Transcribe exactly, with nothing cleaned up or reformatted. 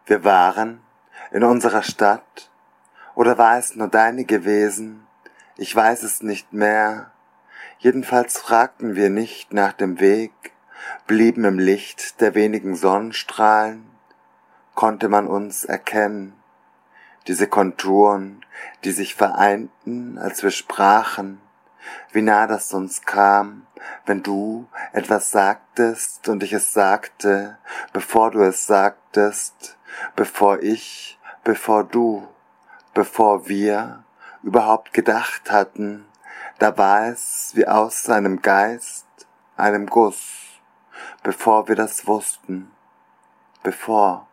Wir waren in unserer Stadt, oder war es nur deine gewesen? Ich weiß es nicht mehr. Jedenfalls fragten wir nicht nach dem Weg, blieben im Licht der wenigen Sonnenstrahlen, konnte man uns erkennen, diese Konturen, die sich vereinten, als wir sprachen, wie nah das uns kam, wenn du etwas sagtest und ich es sagte, bevor du es sagtest, bevor ich, bevor du, bevor wir überhaupt gedacht hatten, da war es wie aus einem Geist, einem Guss, bevor wir das wussten, bevor